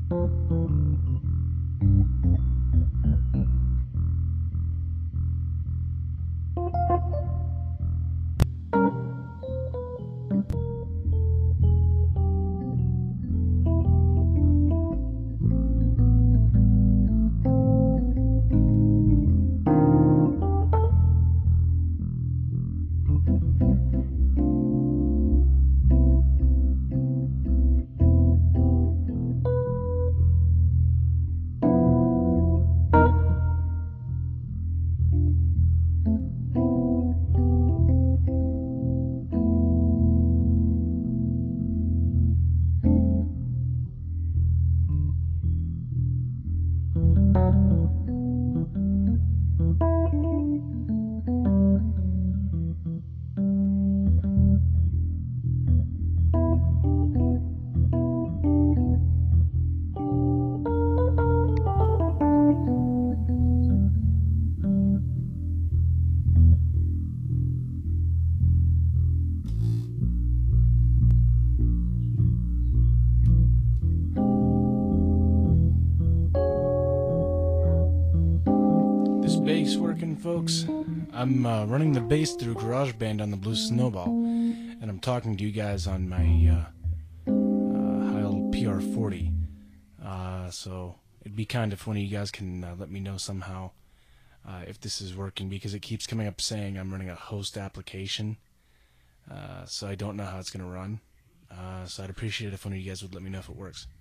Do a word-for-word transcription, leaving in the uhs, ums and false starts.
Bass working, folks. I'm uh, running the bass through GarageBand on the Blue Snowball, and I'm talking to you guys on my uh, uh, Heil P R forty. Uh, so it'd be kind of funny. You guys can uh, let me know somehow uh, if this is working, because it keeps coming up saying I'm running a host application. Uh, so I don't know how it's going to run. Uh, so I'd appreciate it if one of you guys would let me know if it works.